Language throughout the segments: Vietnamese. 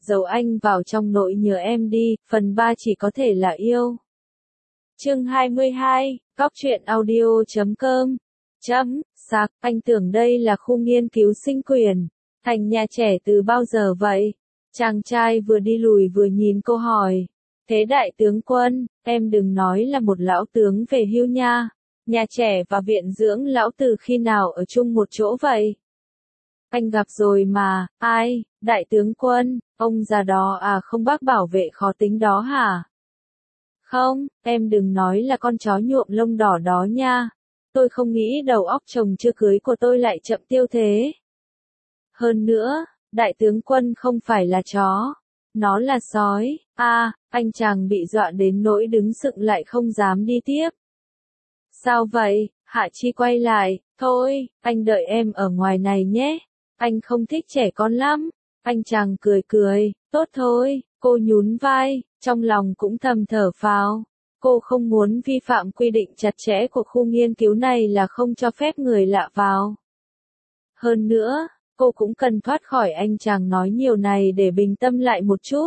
giấu anh vào trong nỗi nhớ em đi, phần 3 chỉ có thể là yêu. Chương 22, Cóc truyện audio.com. Sạc, anh tưởng đây là khu nghiên cứu sinh quyền, thành nhà trẻ từ bao giờ vậy? Chàng trai vừa đi lùi vừa nhìn cô hỏi. Thế đại tướng quân, em đừng nói là một lão tướng về hưu nha. Nhà trẻ và viện dưỡng lão từ khi nào ở chung một chỗ vậy? Anh gặp rồi mà, ai, đại tướng quân, ông già đó à, không bác bảo vệ khó tính đó hả? Không, em đừng nói là con chó nhuộm lông đỏ đó nha. Tôi không nghĩ đầu óc chồng chưa cưới của tôi lại chậm tiêu thế. Hơn nữa, đại tướng quân không phải là chó, nó là sói. Anh chàng bị dọa đến nỗi đứng sững lại không dám đi tiếp. Sao vậy? Hạ Chi quay lại, thôi, anh đợi em ở ngoài này nhé. Anh không thích trẻ con lắm. Anh chàng cười cười, tốt thôi, cô nhún vai, trong lòng cũng thầm thở phào. Cô không muốn vi phạm quy định chặt chẽ của khu nghiên cứu này là không cho phép người lạ vào. Hơn nữa, cô cũng cần thoát khỏi anh chàng nói nhiều này để bình tâm lại một chút.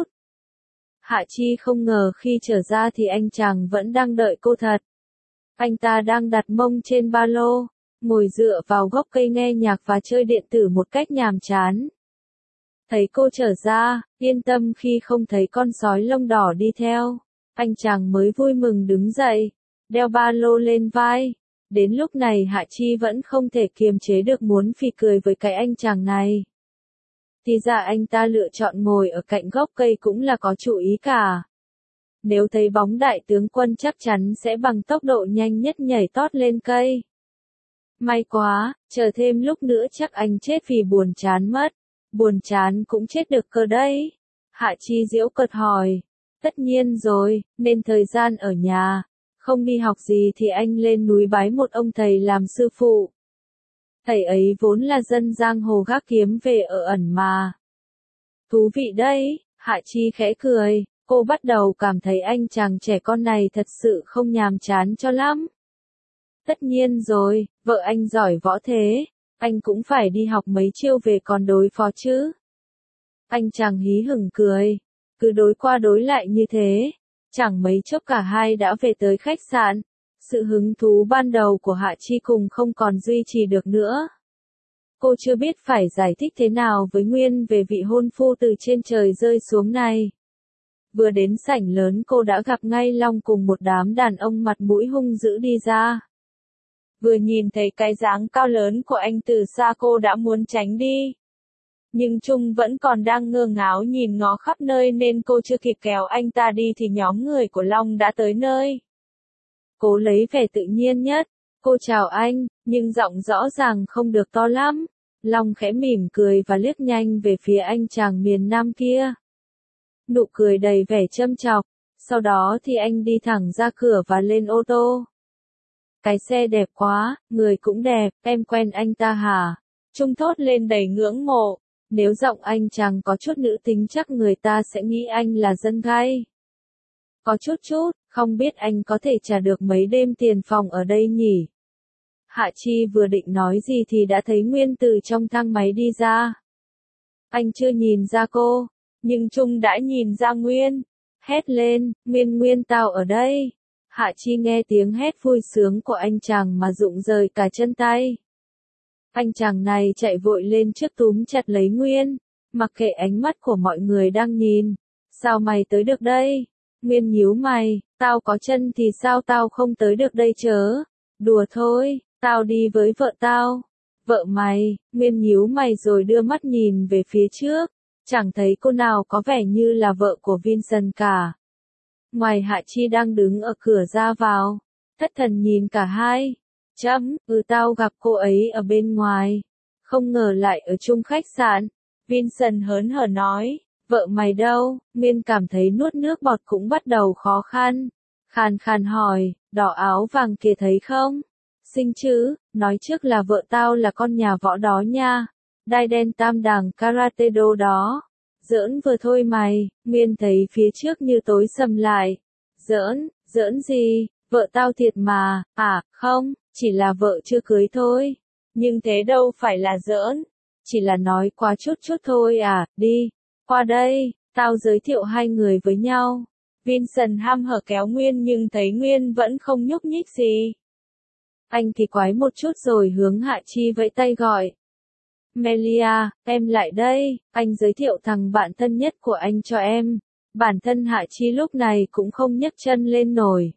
Hạ Chi không ngờ khi trở ra thì anh chàng vẫn đang đợi cô thật. Anh ta đang đặt mông trên ba lô, ngồi dựa vào gốc cây nghe nhạc và chơi điện tử một cách nhàm chán. Thấy cô trở ra, yên tâm khi không thấy con sói lông đỏ đi theo, anh chàng mới vui mừng đứng dậy, đeo ba lô lên vai. Đến lúc này Hạ Chi vẫn không thể kiềm chế được muốn phì cười với cái anh chàng này. Thì ra anh ta lựa chọn ngồi ở cạnh gốc cây cũng là có chủ ý cả. Nếu thấy bóng đại tướng quân chắc chắn sẽ bằng tốc độ nhanh nhất nhảy tót lên cây. May quá, chờ thêm lúc nữa chắc anh chết vì buồn chán mất. Buồn chán cũng chết được cơ đấy. Hạ Chi giễu cợt hỏi. Tất nhiên rồi, nên thời gian ở nhà. Không đi học gì thì anh lên núi bái một ông thầy làm sư phụ. Thầy ấy vốn là dân giang hồ gác kiếm về ở ẩn mà. Thú vị đấy, Hạ Chi khẽ cười, cô bắt đầu cảm thấy anh chàng trẻ con này thật sự không nhàm chán cho lắm. Tất nhiên rồi, vợ anh giỏi võ thế, anh cũng phải đi học mấy chiêu về còn đối phó chứ. Anh chàng hí hửng cười, cứ đối qua đối lại như thế, chẳng mấy chốc cả hai đã về tới khách sạn. Sự hứng thú ban đầu của Hạ Chi cùng không còn duy trì được nữa. Cô chưa biết phải giải thích thế nào với Nguyên về vị hôn phu từ trên trời rơi xuống này. Vừa đến sảnh lớn cô đã gặp ngay Long cùng một đám đàn ông mặt mũi hung dữ đi ra. Vừa nhìn thấy cái dáng cao lớn của anh từ xa cô đã muốn tránh đi. Nhưng Trung vẫn còn đang ngơ ngáo nhìn ngó khắp nơi nên cô chưa kịp kéo anh ta đi thì nhóm người của Long đã tới nơi. Cố lấy vẻ tự nhiên nhất, cô chào anh, nhưng giọng rõ ràng không được to lắm. Long khẽ mỉm cười và liếc nhanh về phía anh chàng miền Nam kia. Nụ cười đầy vẻ châm chọc, sau đó thì anh đi thẳng ra cửa và lên ô tô. Cái xe đẹp quá, người cũng đẹp, em quen anh ta hả? Trung thốt lên đầy ngưỡng mộ, nếu giọng anh chàng có chút nữ tính chắc người ta sẽ nghĩ anh là dân gay. Có chút, không biết anh có thể trả được mấy đêm tiền phòng ở đây nhỉ? Hạ Chi vừa định nói gì thì đã thấy Nguyên từ trong thang máy đi ra. Anh chưa nhìn ra cô, nhưng Trung đã nhìn ra Nguyên. Hét lên, Nguyên tao ở đây. Hạ Chi nghe tiếng hét vui sướng của anh chàng mà rụng rời cả chân tay. Anh chàng này chạy vội lên trước túm chặt lấy Nguyên, mặc kệ ánh mắt của mọi người đang nhìn. Sao mày tới được đây? Nguyên nhíu mày, tao có chân thì sao tao không tới được đây chớ? Đùa thôi, tao đi với vợ tao. Vợ mày? Nguyên nhíu mày rồi đưa mắt nhìn về phía trước, chẳng thấy cô nào có vẻ như là vợ của Vincent cả. Ngoài Hạ Chi đang đứng ở cửa ra vào, thất thần nhìn cả hai. Tao gặp cô ấy ở bên ngoài, không ngờ lại ở chung khách sạn. Vincent hớn hở nói, vợ mày đâu? Nguyên cảm thấy nuốt nước bọt cũng bắt đầu khó khăn. Khàn khàn hỏi, đỏ áo vàng kia thấy không? Xinh chứ, nói trước là vợ tao là con nhà võ đó nha. Đai đen tam đẳng karate do đó. Giỡn vừa thôi mày. Nguyên thấy phía trước như tối sầm lại. Giỡn gì? Vợ tao thiệt mà. Không, chỉ là vợ chưa cưới thôi. Nhưng thế đâu phải là giỡn. Chỉ là nói quá chút thôi à, đi. Qua đây, Tao giới thiệu hai người với nhau. Vincent hăm hở kéo Nguyên nhưng thấy Nguyên vẫn không nhúc nhích gì. Anh kỳ quái một chút rồi hướng Hạ Chi vẫy tay gọi. Melia, em lại đây, anh giới thiệu thằng bạn thân nhất của anh cho em. Bản thân Hạ Chi lúc này cũng không nhấc chân lên nổi.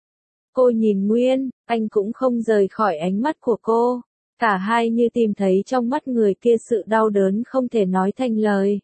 Cô nhìn Nguyên, anh cũng không rời khỏi ánh mắt của cô. Cả hai như tìm thấy trong mắt người kia sự đau đớn không thể nói thành lời.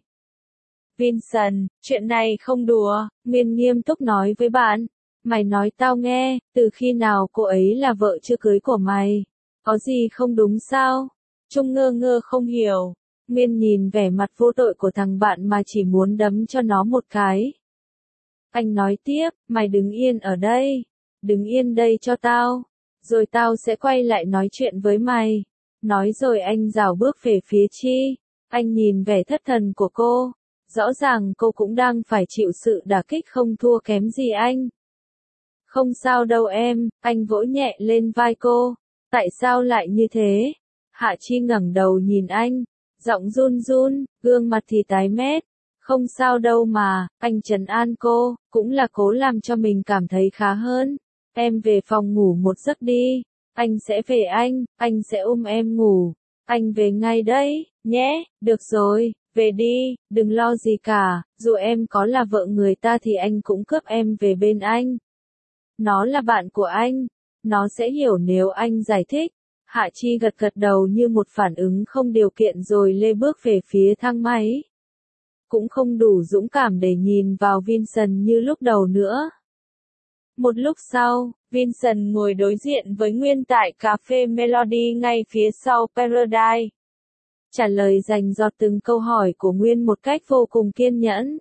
Vincent, chuyện này không đùa, Nguyên nghiêm túc nói với bạn. Mày nói tao nghe, từ khi nào cô ấy là vợ chưa cưới của mày? Có gì không đúng sao? Trung ngơ ngơ không hiểu. Nguyên nhìn vẻ mặt vô tội của thằng bạn mà chỉ muốn đấm cho nó một cái. Anh nói tiếp, mày đứng yên ở đây. Đứng yên đây cho tao. Rồi tao sẽ quay lại nói chuyện với mày. Nói rồi anh rảo bước về phía Chi. Anh nhìn vẻ thất thần của cô. Rõ ràng cô cũng đang phải chịu sự đả kích không thua kém gì anh. Không sao đâu em, anh vỗ nhẹ lên vai cô. Tại sao lại như thế? Hạ Chi ngẩng đầu nhìn anh, giọng run run, gương mặt thì tái mét. Không sao đâu mà, anh trấn an cô, cũng là cố làm cho mình cảm thấy khá hơn. Em về phòng ngủ một giấc đi, anh sẽ về anh sẽ ôm em ngủ. Anh về ngay đấy, nhé, được rồi, về đi, đừng lo gì cả, dù em có là vợ người ta thì anh cũng cướp em về bên anh. Nó là bạn của anh, nó sẽ hiểu nếu anh giải thích. Hạ Chi gật gật đầu như một phản ứng không điều kiện rồi lê bước về phía thang máy. Cũng không đủ dũng cảm để nhìn vào Vincent như lúc đầu nữa. Một lúc sau, Vincent ngồi đối diện với Nguyên tại cà phê Melody ngay phía sau Paradise. Trả lời dành dọt từng câu hỏi của Nguyên một cách vô cùng kiên nhẫn.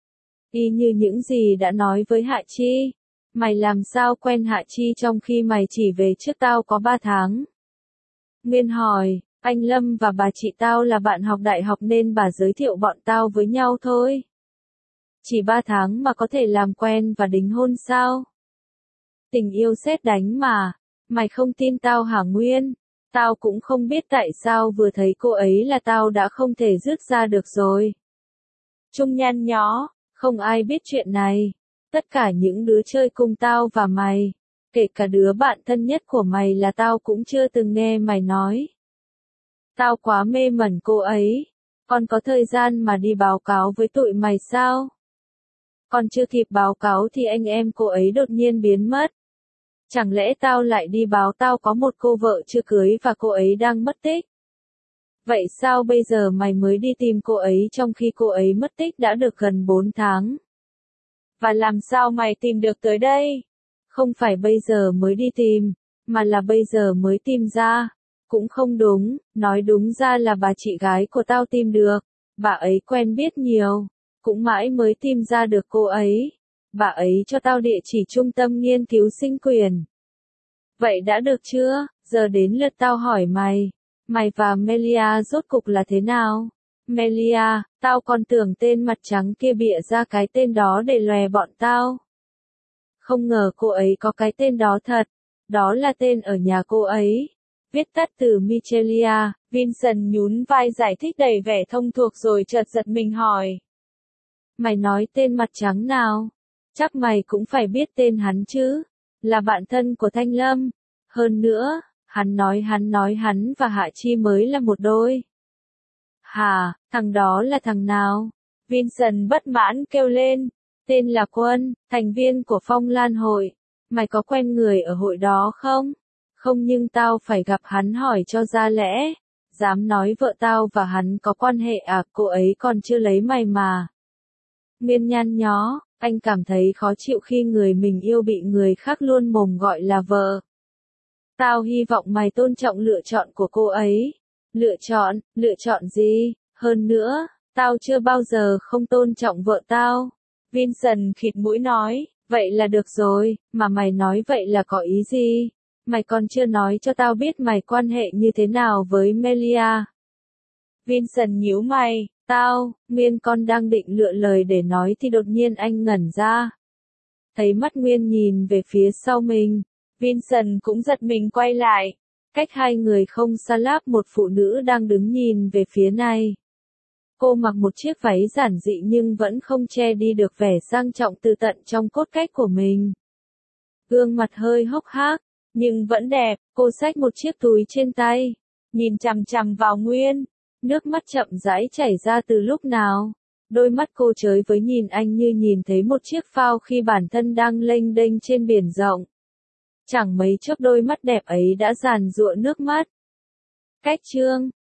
Y như những gì đã nói với Hạ Chi. Mày làm sao quen Hạ Chi trong khi mày chỉ về trước tao có 3 tháng? Nguyên hỏi, anh Lâm và bà chị tao là bạn học đại học nên bà giới thiệu bọn tao với nhau thôi. Chỉ 3 tháng mà có thể làm quen và đính hôn sao? Tình yêu sét đánh mà. Mày không tin tao hả Nguyên? Tao cũng không biết tại sao vừa thấy cô ấy là tao đã không thể dứt ra được rồi. Trung nhăn nhó, không ai biết chuyện này. Tất cả những đứa chơi cùng tao và mày, kể cả đứa bạn thân nhất của mày là tao cũng chưa từng nghe mày nói. Tao quá mê mẩn cô ấy. Còn có thời gian mà đi báo cáo với tụi mày sao? Còn chưa kịp báo cáo thì anh em cô ấy đột nhiên biến mất. Chẳng lẽ tao lại đi báo tao có một cô vợ chưa cưới và cô ấy đang mất tích? Vậy sao bây giờ mày mới đi tìm cô ấy trong khi cô ấy mất tích đã được gần 4 tháng? Và làm sao mày tìm được tới đây? Không phải bây giờ mới đi tìm, mà là bây giờ mới tìm ra. Cũng không đúng, nói đúng ra là bà chị gái của tao tìm được. Bà ấy quen biết nhiều, cũng mãi mới tìm ra được cô ấy. Bà ấy cho tao địa chỉ trung tâm nghiên cứu sinh quyền. Vậy đã được chưa? Giờ đến lượt tao hỏi mày. Mày và Melia rốt cục là thế nào? Melia, tao còn tưởng tên mặt trắng kia bịa ra cái tên đó để lòe bọn tao. Không ngờ cô ấy có cái tên đó thật. Đó là tên ở nhà cô ấy. Viết tắt từ Michelia. Vincent nhún vai giải thích đầy vẻ thông thuộc rồi chợt giật mình hỏi. Mày nói tên mặt trắng nào? Chắc mày cũng phải biết tên hắn chứ. Là bạn thân của Thanh Lâm. Hơn nữa, hắn nói hắn và Hạ Chi mới là một đôi. Hả, thằng đó là thằng nào? Vincent bất mãn kêu lên. Tên là Quân, thành viên của Phong Lan hội. Mày có quen người ở hội đó không? Không nhưng tao phải gặp hắn hỏi cho ra lẽ. Dám nói vợ tao và hắn có quan hệ à, cô ấy còn chưa lấy mày mà. Nguyên nhăn nhó, anh cảm thấy khó chịu khi người mình yêu bị người khác luôn mồm gọi là vợ. Tao hy vọng mày tôn trọng lựa chọn của cô ấy. Lựa chọn gì? Hơn nữa, tao chưa bao giờ không tôn trọng vợ tao. Vincent khịt mũi nói, vậy là được rồi, mà mày nói vậy là có ý gì? Mày còn chưa nói cho tao biết mày quan hệ như thế nào với Melia. Vincent nhíu mày, Nguyên con đang định lựa lời để nói thì đột nhiên anh ngẩn ra. Thấy mắt Nguyên nhìn về phía sau mình, Vincent cũng giật mình quay lại. Cách hai người không xa lác một phụ nữ đang đứng nhìn về phía này. Cô mặc một chiếc váy giản dị nhưng vẫn không che đi được vẻ sang trọng từ tận trong cốt cách của mình. Gương mặt hơi hốc hác, nhưng vẫn đẹp, cô xách một chiếc túi trên tay, nhìn chằm chằm vào Nguyên. Nước mắt chậm rãi chảy ra từ lúc nào. Đôi mắt cô chới với nhìn anh như nhìn thấy một chiếc phao khi bản thân đang lênh đênh trên biển rộng. Chẳng mấy chốc đôi mắt đẹp ấy đã giàn giụa nước mắt. Cách chương